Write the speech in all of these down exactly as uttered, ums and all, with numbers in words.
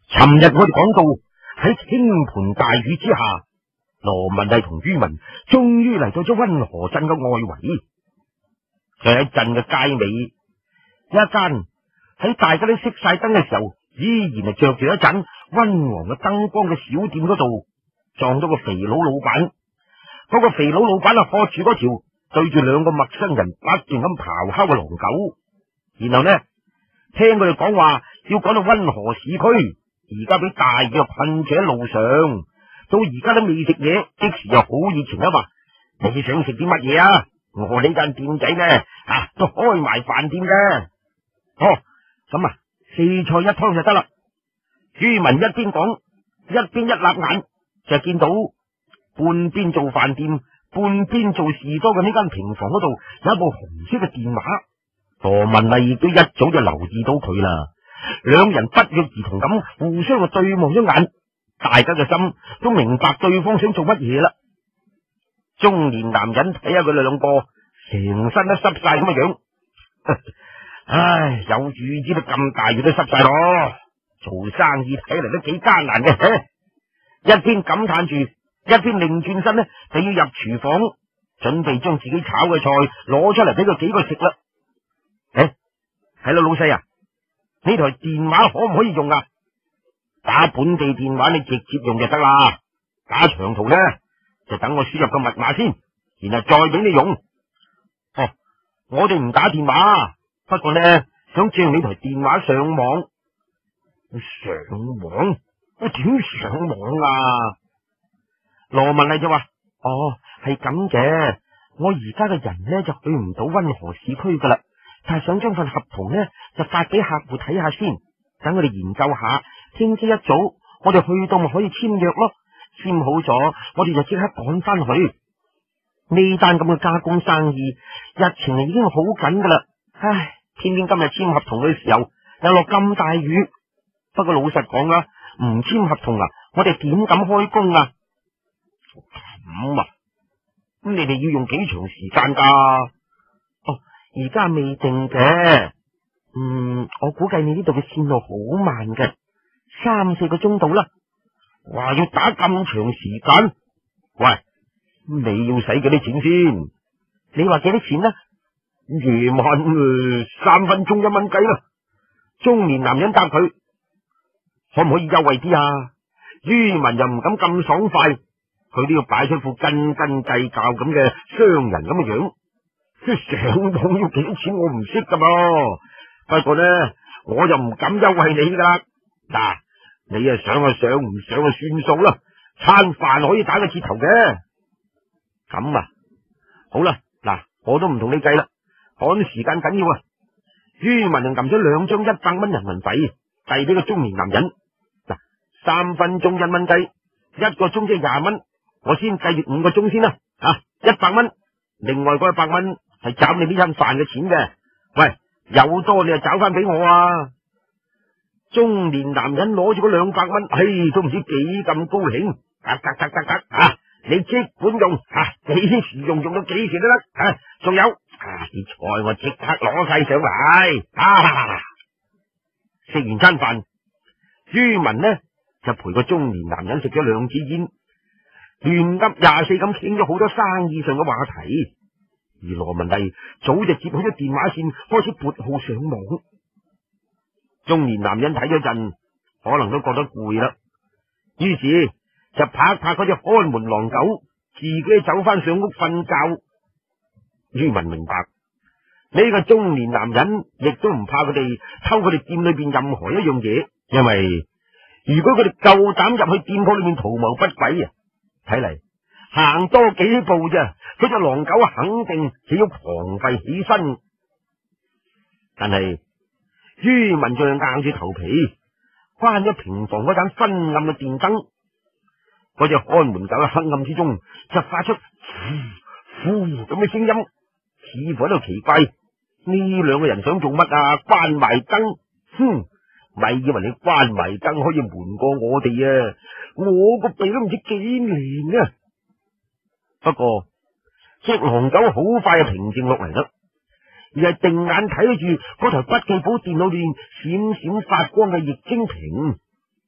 尋日我哋講到喺傾盆大雨之下，羅文麗同于文終於嚟到咗溫河鎮嘅外圍。就喺鎮嘅街尾，一間喺大家都熄晒燈嘅時候，依然係着住一盞溫黃嘅燈光嘅小店嗰度，撞到個肥佬老闆。嗰個肥佬老闆啊，喝住嗰條對住兩個陌生人不斷咁咆哮嘅狼狗，然後呢，聽佢哋講話要趕到溫河市區，而家俾大雨困住喺路上，到而家都未食嘢，即時又好熱情啊！話你想食啲乜嘢啊？我呢間店仔呢，啊，都開埋飯店嘅。哦，咁啊，四菜一湯就得啦。于文一邊講，一邊一立眼就見到半邊做飯店，半邊做士多嘅呢間平房嗰度有一部紅色嘅電話。羅文麗亦都一早就留意到佢啦，兩人不約而同咁互相就對望咗眼，大家嘅心都明白對方想做乜嘢啦。中年男人睇下佢哋兩個成身都濕晒咁嘅樣，唉，有雨知道咁大雨都濕晒咯，做生意睇嚟都幾艱難嘅。一邊感嘆住，一邊擰轉身呢，就要入廚房準備將自己炒嘅菜攞出嚟俾佢幾個食啦。誒，係啦，老細啊，呢台電話可唔可以用啊？打本地電話你直接用就得啦，打長途呢，就等我輸入個密碼先，然後再俾你用。哦，我哋唔打電話，不過呢，想借用你台電話上網。上網？我點上網啊？羅文麗就話：哦，係咁嘅，我而家嘅人呢，就去唔到溫河市區噶啦，但係想將份合同呢，就發俾客戶睇下先，等我哋研究下，聽朝一早我哋去到咪可以簽約咯。簽好咗，我哋就即刻趕翻去。呢單咁嘅加工生意，日程已經好緊噶啦。唉，偏偏今日簽合同嘅時候又落咁大雨。不過老實講啦，唔簽合同啊，我哋點敢開工啊？咁啊，咁你哋要用幾長時間噶？哦，而家未定嘅。嗯，我估計你呢度嘅線路好慢嘅，三四個鐘度啦。話要打咁長時間，喂，你要使幾多錢先？你話幾多錢呢？夜晚、呃、三分鐘一蚊雞啦。中年男人答佢：可唔可以優惠啲啊？于文又唔敢咁爽快，佢都要擺出副斤斤計較咁嘅商人咁嘅樣。上網要幾多錢我唔識噶噃，不過呢，我又唔敢優惠你噶啦。嗱，你啊上啊上，唔上啊算數啦，餐飯可以打個折頭嘅。咁啊，好啦，嗱，我都唔同你計啦，趕時間緊要啊。于文就撳咗兩張一百蚊人民幣遞俾個中年男人。嗱，三分鐘一蚊雞，一個鐘即係廿蚊，我先計住五個鐘先啦。啊，一百蚊，另外嗰一百蚊係找你呢餐飯嘅錢嘅。喂，有多你就找翻俾我啊！中年男人攞住嗰兩百蚊，唉，都唔知幾咁高興，得得得得得啊！你即管用啊，幾時用用到幾時都得啊！仲有啊，啲菜我即刻攞晒上嚟啊！食完餐飯，于文呢就陪個中年男人食咗兩支煙，亂噏廿四咁傾咗好多生意上嘅話題。而羅文麗早就接好咗電話線，開始撥號上網。中年男人睇咗陣，可能都覺得攰啦，於是就拍拍嗰隻看門狼狗，自己走翻上屋瞓覺。于文明白呢個中年男人亦都唔怕佢哋偷佢哋店裏邊任何一樣嘢，因為如果佢哋夠膽入去店鋪裏面圖謀不軌啊，睇嚟行多幾步咋，佢隻狼狗肯定就要狂吠起身。但係于文就硬住頭皮關咗平房嗰盞昏暗嘅電燈，嗰隻看門狗喺黑暗之中就發出呼呼咁嘅聲音，似乎喺度奇怪呢兩個人想做乜啊？關埋燈，哼，咪以為你關埋燈可以瞞過我哋啊？我個鼻都唔知幾年啊！不過隻狼狗好快就平靜落嚟啦，而係定眼睇住嗰台筆記簿電腦裏閃閃發光嘅液晶屏，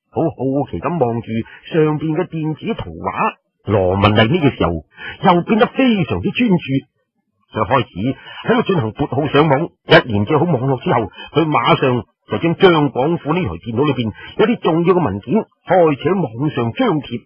好好奇咁望住上邊嘅電子圖畫。羅文麗呢個時候又變得非常之專注，就開始喺度進行撥號上網。一連接好網絡之後，佢馬上就將張廣富呢台電腦裏邊有啲重要嘅文件開始喺網上張貼。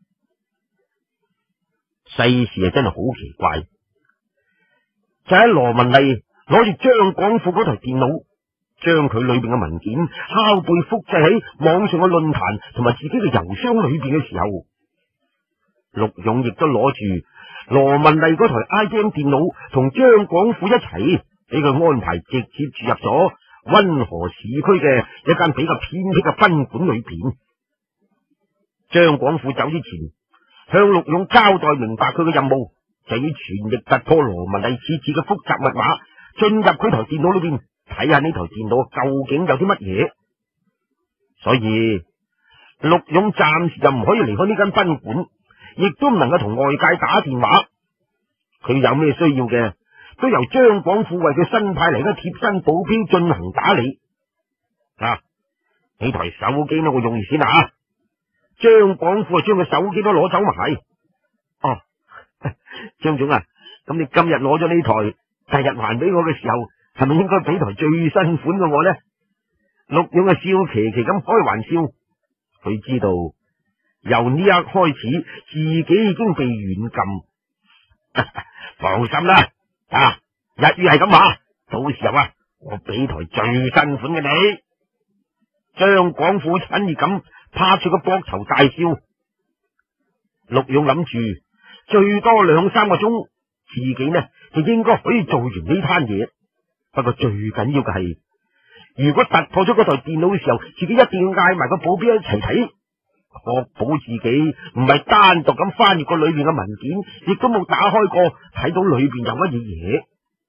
世事啊真係好奇怪，就喺羅文麗攞住張廣富嗰台電腦，將佢裏邊嘅文件拷貝複製喺網上嘅論壇同埋自己嘅郵箱裏邊嘅時候，陸勇亦都攞住羅文麗嗰台 I B M 電腦同張廣富一齊，俾佢安排直接住入咗溫河市區嘅一間比較偏僻嘅賓館裏邊。張廣富走之前，向陸勇交代明白佢嘅任務，就要全力突破羅文麗設置嘅複雜密碼，進入佢台電腦裏邊睇下呢台電腦究竟有啲乜嘢。所以陸勇暫時就唔可以離開呢間賓館，亦都唔能夠同外界打電話。佢有咩需要嘅，都由張廣富為佢新派嚟嘅貼身保鏢進行打理。啊，呢台手機呢，我用完先啊！張廣富啊，將個手機都攞走埋。哦，張總啊，咁你今日攞咗呢台，第日還俾我嘅時候，係咪應該俾台最新款嘅我呢？陸勇啊，笑騎騎咁開玩笑。佢知道由呢一刻開始，自己已經被軟禁。放心啦，啊，一於係咁話，到時候啊，我俾台最新款嘅你。張廣富親熱咁拍住個膊頭大笑。陸勇諗住最多兩三個鐘，自己呢就應該可以做完呢攤嘢。不過最緊要嘅係，如果突破咗嗰台電腦嘅時候，自己一定要嗌埋個保鏢一齊睇，確保自己唔係單獨咁翻閱過裏邊嘅文件，亦都冇打開過睇到裏邊有乜嘢嘢。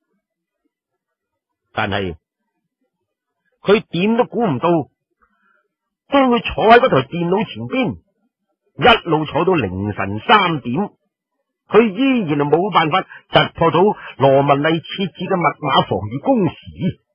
但係佢點都估唔到，當佢坐喺嗰台電腦前邊，一路坐到凌晨三點，佢依然係冇辦法突破到羅文麗設置嘅密碼防禦工時。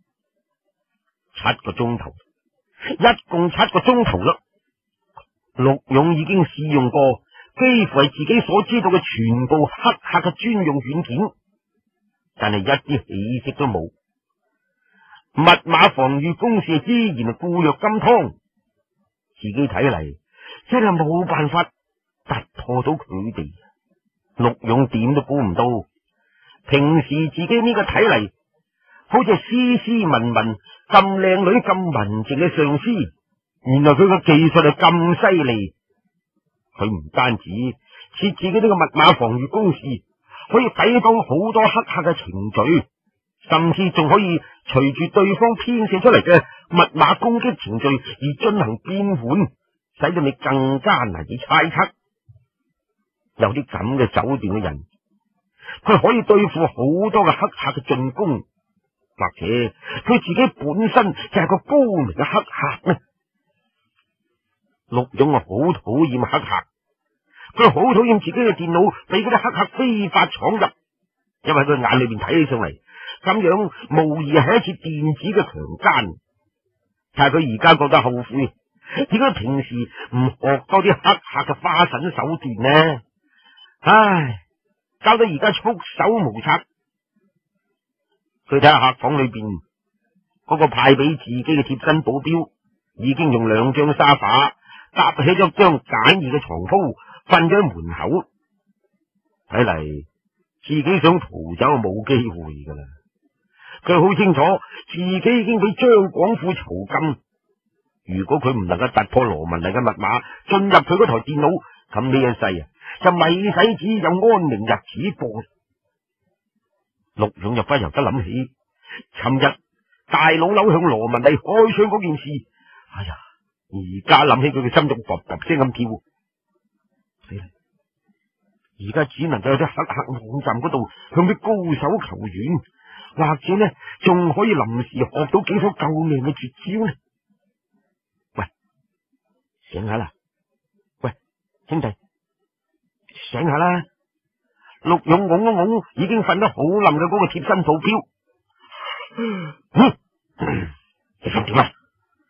七個鐘頭，一共七個鐘頭啦。陸勇已經試用過幾乎係自己所知道嘅全部黑客嘅專用軟件，但係一啲起色都冇。密碼防禦工時依然係固若金湯，自己睇嚟真係冇辦法突破到佢哋。陸勇點都估唔到，平時自己呢個睇嚟好似斯斯文文咁靚女咁文靜嘅上司，原來佢個技術係咁犀利。佢唔單止設置嗰啲個密碼防禦公式，可以抵擋好多黑客嘅程序，甚至仲可以隨住對方編寫出嚟嘅密碼攻擊程序而進行變換，使到你更加難以猜測。有啲咁嘅手段嘅人，佢可以對付好多嘅黑客嘅進攻，或者佢自己本身就係個高明嘅黑客呢？陸勇啊，好討厭黑客，佢好討厭自己嘅電腦俾嗰啲黑客非法闖入，因為佢眼裏邊睇起上嚟，咁樣無疑係一次電子嘅強姦。但係佢而家覺得後悔，點解平時唔學多啲黑客嘅花神手段呢？唉，搞到而家束手無策。佢睇下客房裏邊嗰個派俾自己嘅貼身保鏢，已經用兩張沙發搭起咗張簡易嘅床鋪，瞓咗喺門口。睇嚟自己想逃走冇機會噶啦。佢好清楚自己已經俾張廣富囚禁，如果佢唔能夠突破羅文麗嘅密碼，進入佢嗰台電腦，咁呢一世啊就咪使只有安寧日子過。陸勇又不由得諗起尋日大老樓向羅文麗開槍嗰件事。哎呀，而家諗起佢嘅心仲噠噠聲咁跳。死啦！而家只能夠喺啲黑客網站嗰度向啲高手求援，或者呢仲可以臨時學到幾手救命嘅絕招呢。喂，醒下啦！喂，兄弟，醒下啦！陸勇拱一拱已經瞓得好冧嘅嗰個貼身保鏢。嗯，你想點啊？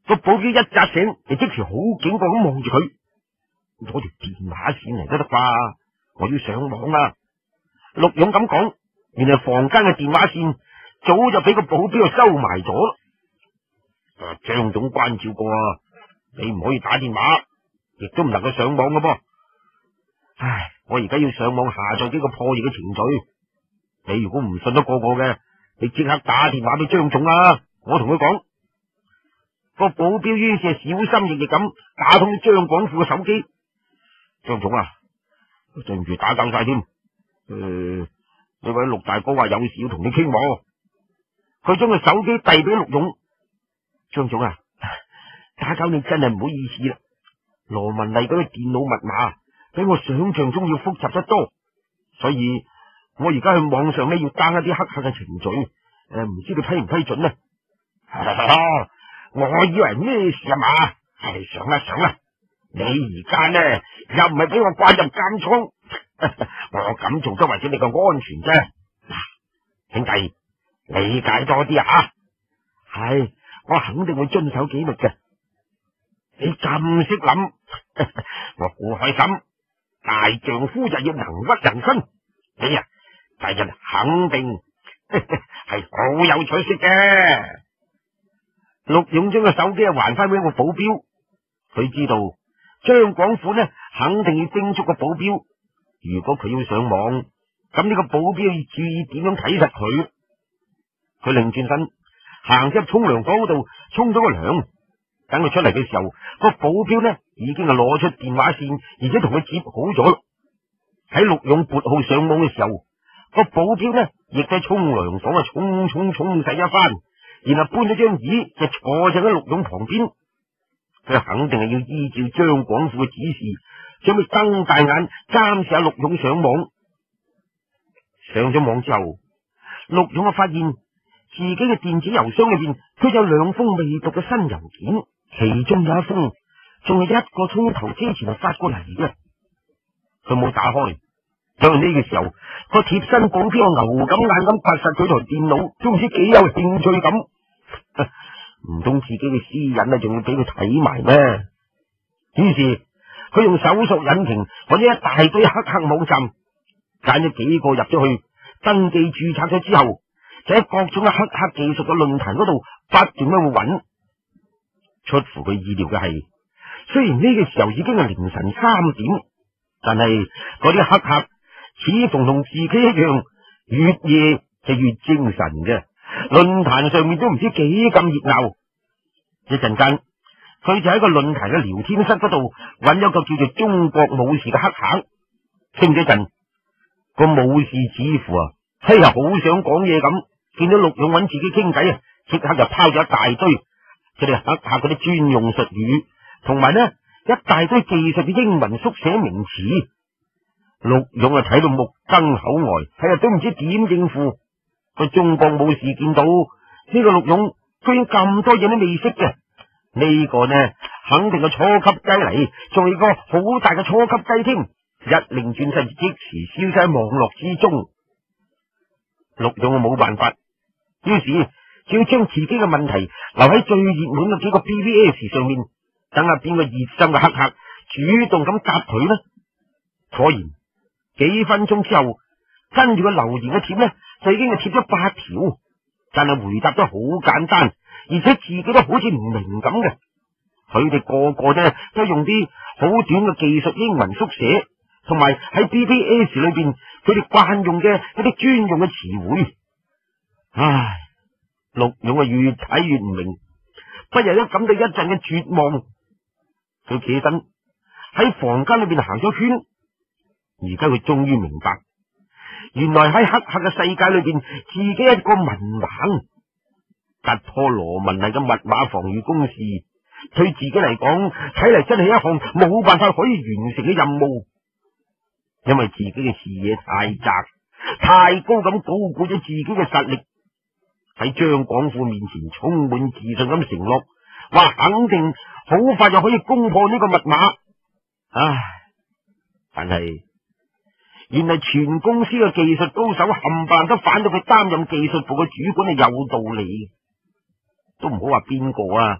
個保鏢一扎醒，就即時好警覺咁望住佢，攞條電話線嚟都得啩？我要上網啦！陸勇咁講，原來房間嘅電話線早就俾個保鏢收埋咗。張總關照過啊，你唔可以打電話，亦都唔能夠上網噶噃。唉，我而家要上網下載幾個破譯嘅程序。你如果唔信得過我嘅，你即刻打電話俾張總啦。我同佢講。個保鏢於是小心翼翼咁打通張廣富嘅手機。張總啊，對唔住打攪晒添。誒、呃，呢位陸大哥話有事要同你傾喎。佢將個手機遞俾陸勇。張總啊，打攪你真係唔好意思啦。羅文麗嗰個電腦密碼比我想象中要複雜得多，所以我而家去網上呢要 down 一啲黑客嘅程序。誒、呃，唔知你批唔批准呢？我以為咩事啊嘛？係上啦上啦！你而家呢又唔係俾我關入監倉，我咁做都為咗你個安全啫。嗱，兄弟理解多啲啊！係，我肯定會遵守紀律嘅。你咁識諗，我好開心。大丈夫就要能屈人伸，你啊，第日肯定係好有取識嘅。陸勇將個手機還翻俾個保鏢，佢知道張廣富呢肯定要叮囑個保鏢，如果佢要上網，咁呢個保鏢要注意點樣睇實佢。佢擰轉身行入沖涼房嗰度沖咗個涼，等佢出嚟嘅時候，個保鏢呢已經係攞出電話線，而且同佢接好咗。喺陸勇撥號上網嘅時候，個保鏢呢亦喺沖涼房啊沖沖沖洗一番，然後搬咗張椅就坐喺陸勇旁邊。佢肯定係要依照張廣富嘅指示，準備瞪大眼監視下陸勇上網。上咗網之後，陸勇啊發現自己嘅電子郵箱裏邊，佢有兩封未讀嘅新郵件，其中有一封仲係一個鐘頭之前就發過嚟嘅。佢冇打開，因為呢個時候個貼身保鏢牛咁眼咁拍實佢台電腦，都唔知幾有興趣咁。唔通自己嘅私隱啊，仲要俾佢睇埋咩？於是佢用搜索引擎揾咗一大堆黑客網站，揀咗幾個入咗去，登記註冊咗之後，就喺各種嘅黑客技術嘅論壇嗰度不斷咁去揾。出乎佢意料嘅係，雖然呢個時候已經係凌晨三點，但係嗰啲黑客似乎同自己一樣，越夜就越精神嘅。論壇上面都唔知幾咁熱鬧。一陣間，佢就喺個論壇嘅聊天室嗰度揾咗個叫做中國武士嘅黑客，傾咗陣，個武士似乎啊，嘿呀好想講嘢咁，見到陸勇揾自己傾偈啊，即刻就拋咗一大堆佢哋黑客嗰啲專用術語，同埋呢一大堆技術嘅英文縮寫名詞。陸勇啊睇到目瞪口呆，係啊都唔知點應付。個中國武士見到呢個陸勇居然咁多嘢都未識嘅，呢個呢肯定係初級雞嚟，仲係個好大嘅初級雞添。一擰轉身即時消失喺網絡之中。陸勇啊冇辦法，於是就要將自己嘅問題留喺最熱門嘅幾個 B B S 上面，等下邊個熱心嘅黑客主動咁答佢呢。果然幾分鐘之後，跟住個留言嘅貼呢就已經係貼咗八條，但係回答得好簡單，而且自己都好似唔明咁嘅。佢哋個個呢都用啲好短嘅技術英文縮寫，同埋喺 B B S 裏邊佢哋慣用嘅一啲專用嘅詞彙。唉，陸勇啊越睇越唔明，不由得感到一陣嘅絕望。佢企起身喺房間裏邊行咗圈，而家佢終於明白，原來喺黑客嘅世界裏邊，自己一個文盲，突破羅文麗嘅密碼防禦公式，對自己嚟講，睇嚟真係一項冇辦法可以完成嘅任務。因為自己嘅視野太窄，太高咁高估咗自己嘅實力，喺張廣富面前充滿自信咁承諾，話肯定好快就可以攻破呢個密碼。唉，但係原來全公司嘅技術高手冚唪唥都反到佢擔任技術部嘅主管係有道理，都唔好話邊個啊，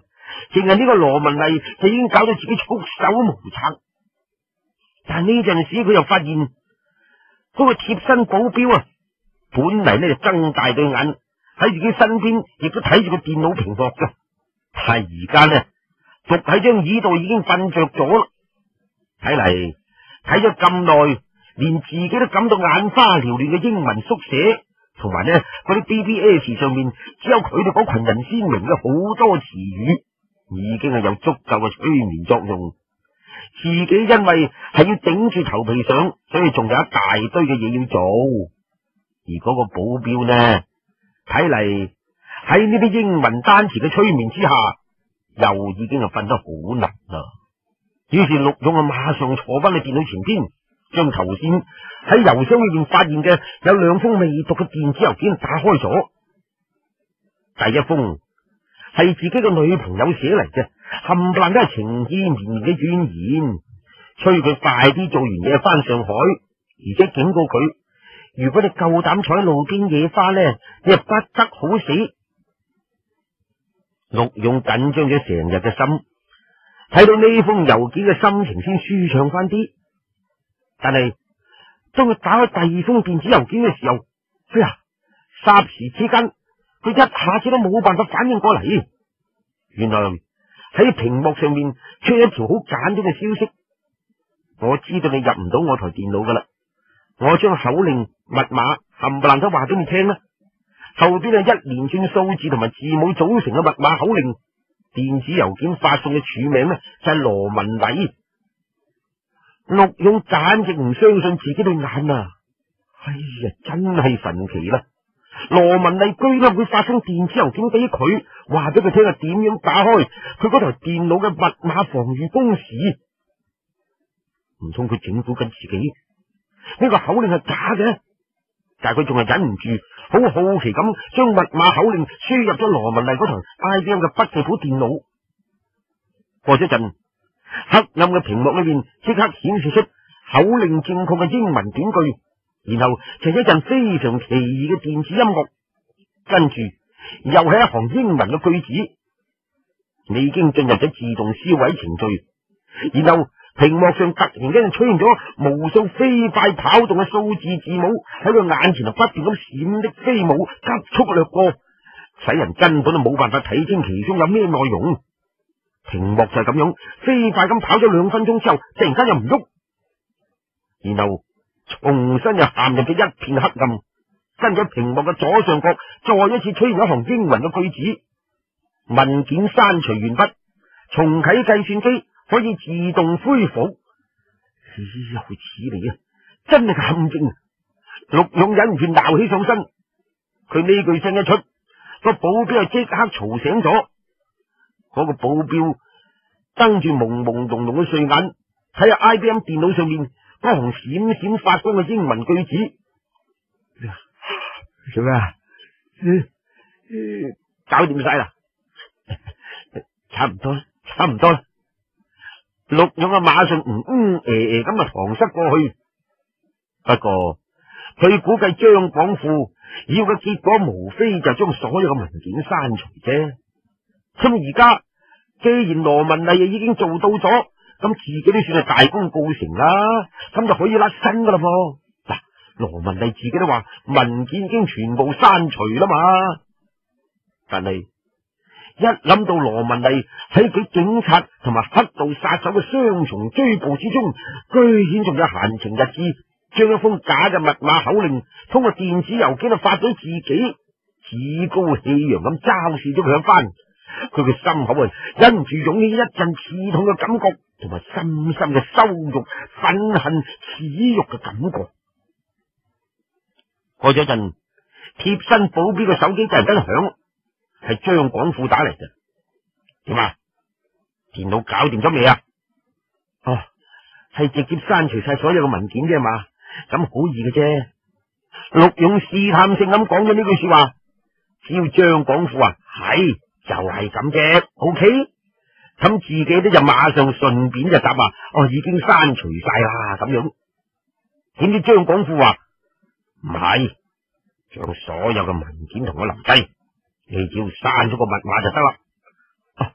淨係呢個羅文麗就已經搞到自己束手無策。但係呢陣時佢又發現嗰個貼身保鏢啊，本嚟呢就睜大對眼喺自己身邊，亦都睇住個電腦屏幕嘅。但係而家呢，伏喺張椅度已經瞓着咗啦。睇嚟睇咗咁耐，連自己都感到眼花繚亂嘅英文縮寫，同埋呢嗰啲 B B S 上面只有佢哋嗰群人鮮明嘅好多詞語，已經係有足夠嘅催眠作用。自己因為係要頂住頭皮上，所以仲有一大堆嘅嘢要做。而嗰個保鏢呢，睇嚟喺呢啲英文單詞嘅催眠之下，又已經係瞓得好難啦。於是陸勇啊，馬上坐翻去電腦前邊，將頭先喺郵箱裏面發現嘅有兩封未讀嘅電子郵件打開咗。第一封係自己嘅女朋友寫嚟嘅，冚唪唥都係情意綿綿嘅怨言，催佢快啲做完嘢翻上海，而且警告佢，如果你夠膽坐喺路邊野花呢，你係不得好死。陸勇緊張咗成日嘅心，睇到呢封郵件嘅心情先舒暢翻啲。但係當佢打開第二封電子郵件嘅時候，哎呀，霎時之間佢一下子都冇辦法反應過嚟。原來喺屏幕上面出一條好簡短嘅消息：我知道你入唔到我台電腦噶啦，我將口令密碼冚唪唥都話俾你聽啦。後邊係一連串數字同埋字母組成嘅密碼口令。電子郵件發送嘅署名呢就係羅文禮。陸勇簡直唔相信自己對眼啊！哎呀，真係神奇啦！羅文麗居然會發送電子郵件俾佢，話俾佢聽係點樣打開佢嗰台電腦嘅密碼防禦公式。唔通佢整蠱緊自己？呢個口令係假嘅，但係佢仲係忍唔住，好好奇咁將密碼口令輸入咗羅文麗嗰台 I B M 嘅筆記簿電腦。過咗陣，黑暗嘅屏幕裏面即刻顯示出口令正確嘅英文短句，然後就一陣非常奇異嘅電子音樂，跟住又係一行英文嘅句子。你已經進入咗自動銷毀程序，然後屏幕上突然間出現咗無數飛快跑動嘅數字字母喺佢眼前，就不斷咁閃的飛舞，急速掠過，使人根本都冇辦法睇清其中有咩內容。屏幕就係咁樣飛快咁跑咗兩分鐘之後，突然間又唔喐，然後重新又陷入咗一片黑暗。跟住屏幕嘅左上角再一次出現一行英文嘅句子：文件刪除完畢，重啟計算機可以自動恢復。又似嚟啊，真係個陷阱！陸勇忍唔住鬧起上身。佢呢句聲一出，個保鏢就即刻嘈醒咗。嗰個保鏢瞪住朦朦朧朧嘅睡眼，睇下 I B M 電腦上面嗰行閃閃發光嘅英文句子。做咩啊？搞掂晒啦，差唔多啦，差唔多啦。陸勇啊，馬上嗯嗯誒誒咁啊，搪塞過去。不過佢估計張廣富要嘅結果，無非就將所有嘅文件刪除啫。咁而家既然羅文麗已經做到咗，咁自己都算係大功告成啦，咁就可以甩身噶啦噃。嗱，羅文麗自己都話文件已經全部刪除啦嘛。但係一諗到羅文麗喺俾警察同埋黑道殺手嘅雙重追捕之中，居然仲有閒情逸致將一封假嘅密碼口令通過電子郵件就發俾自己，趾高氣揚咁嘲笑咗佢一番。佢嘅心口啊，忍唔住湧起一陣刺痛嘅感覺，同埋深深嘅羞辱、憤恨、恥辱嘅感覺。過咗陣，貼身保鏢嘅手機突然間響，係張廣富打嚟嘅。點啊？電腦搞掂咗未啊？哦，係直接刪除晒所有嘅文件啫嘛，咁好易嘅啫。陸勇試探性咁講咗呢句說話，只要張廣富啊係。就係咁啫 ，OK，咁自己咧就馬上順便就答話，哦，已經刪除晒啦咁樣。點知張廣富話唔係，將所有嘅文件同我留低，你只要刪咗個密碼就得啦。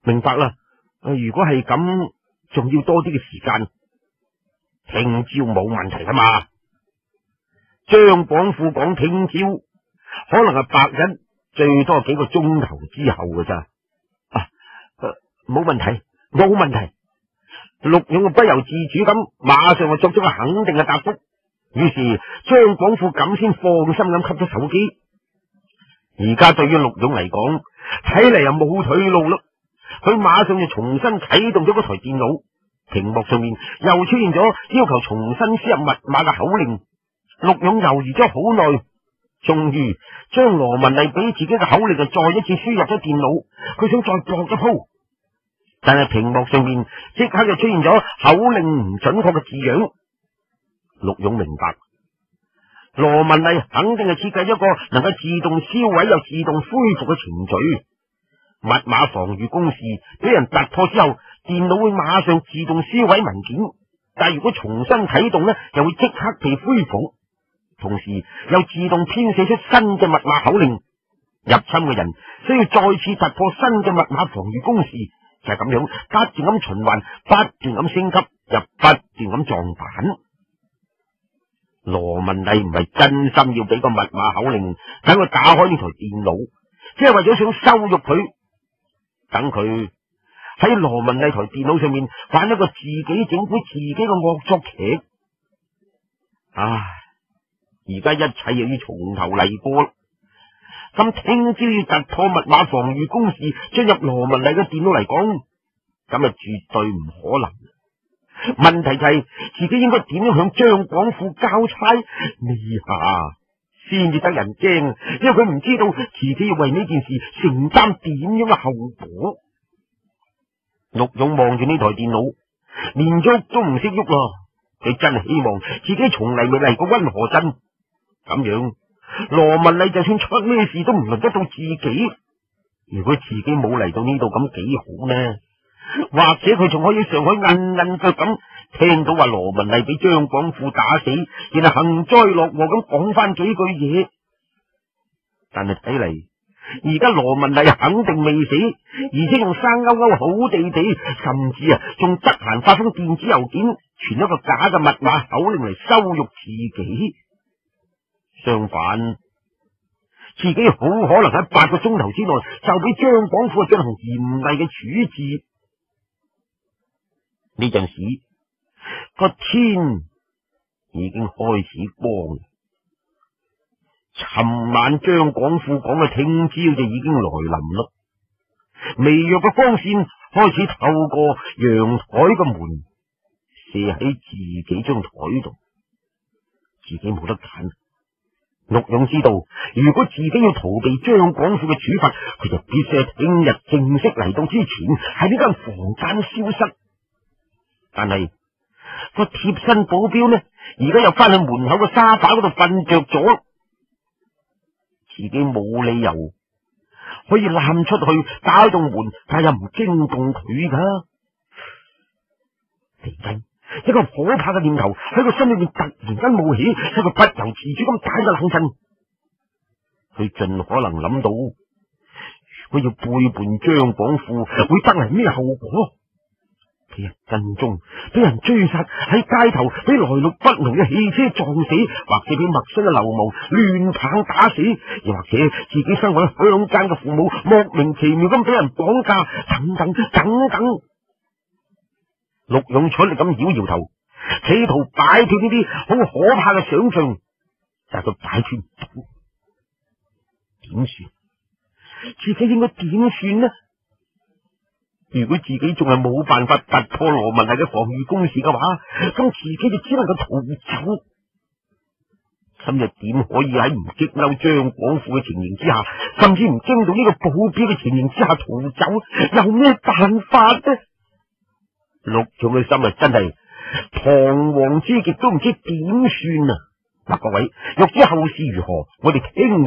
明白啦。如果係咁，仲要多啲嘅時間，聽朝冇問題啊嘛。張廣富講聽朝，可能係白日，最多幾個鐘頭之後㗎咋。啊，冇問題，冇問題。陸勇不由自主咁，馬上就作咗個肯定嘅答覆。於是張廣富咁先放心咁吸咗手機。而家對於陸勇嚟講，睇嚟又冇退路啦。佢馬上就重新啟動咗嗰台電腦，屏幕上面又出現咗要求重新輸入密碼嘅口令。陸勇猶豫咗好耐，終於將羅文麗俾自己嘅口令就再一次輸入咗電腦。佢想再搏一鋪，但係屏幕上面即刻就出現咗口令唔準確嘅字樣。陸勇明白，羅文麗肯定係設計一個能夠自動銷毀又自動恢復嘅程序。密碼防禦公式俾人突破之後，電腦會馬上自動銷毀文件，但如果重新啟動呢，又會即刻被恢復，同時又自動編寫出新嘅密碼口令。入侵嘅人需要再次突破新嘅密碼防禦公式，就係咁樣不斷咁循環，不斷咁升級，又不斷咁撞板。羅文麗唔係真心要俾個密碼口令等佢打開呢台電腦，即係為咗想羞辱佢，等佢喺羅文麗台電腦上面玩一個自己整蠱自己嘅惡作劇。唉，而家一切又要從頭嚟過啦。咁聽朝要突破密碼防禦公式進入羅文麗嘅電腦嚟講，咁啊絕對唔可能。問題就係自己應該點樣向張廣富交差呢下先至得人驚，因為佢唔知道自己要為呢件事承擔點樣嘅後果。陸勇望住呢台電腦，連喐都唔識喐咯。佢真係希望自己從嚟未嚟過溫河鎮，咁樣羅文麗就算出咩事都唔輪得到自己。如果自己冇嚟到呢度咁幾好呢？或者佢仲可以上海韌韌腳咁聽到話羅文麗俾張廣富打死，然後幸災樂禍咁講翻幾句嘢。但係睇嚟，而家羅文麗肯定未死，而且仲生勾勾好地地，甚至啊仲得閒發封電子郵件傳一個假嘅密碼口令嚟羞辱自己。相反，自己好可能喺八個鐘頭之內就俾張廣富進行嚴厲嘅處置。呢陣時個天已經開始光，尋晚張廣富講嘅聽朝就已經來臨啦。微弱嘅光線開始透過陽台嘅門射喺自己張台度，自己冇得揀。陸勇知道，如果自己要逃避張廣富嘅處罰，佢就必須喺聽日正式嚟到之前喺呢間房間消失。但係個貼身保鏢呢，而家又翻去門口嘅沙發嗰度瞓着咗，自己冇理由可以攬出去打開棟門，但又唔驚動佢噶。突然間，一個可怕嘅念頭喺個心裏面突然間冒起，使佢不由自主咁打個冷震。佢盡可能諗到，如果要背叛張廣富，會得嚟咩後果？俾人跟蹤，俾人追殺，喺街頭俾來路不明嘅汽車撞死，或者俾陌生嘅流氓亂棒打死，又或者自己生活喺鄉間嘅父母莫名其妙咁俾人綁架，等等等等。陸勇出力咁搖搖頭，企圖擺脫呢啲好可怕嘅想象，但係佢擺脫唔到。點算？自己應該點算呢？如果自己仲係冇辦法突破羅文麗嘅防禦工事嘅話，咁自己就只能夠逃走。今日點可以喺唔激嬲張廣富嘅情形之下，甚至唔驚到呢個保鏢嘅情形之下逃走？有咩辦法呢？陸勇嘅心啊，真係彷徨之極，都唔知點算啊！嗱，各位，欲知後事如何，我哋聽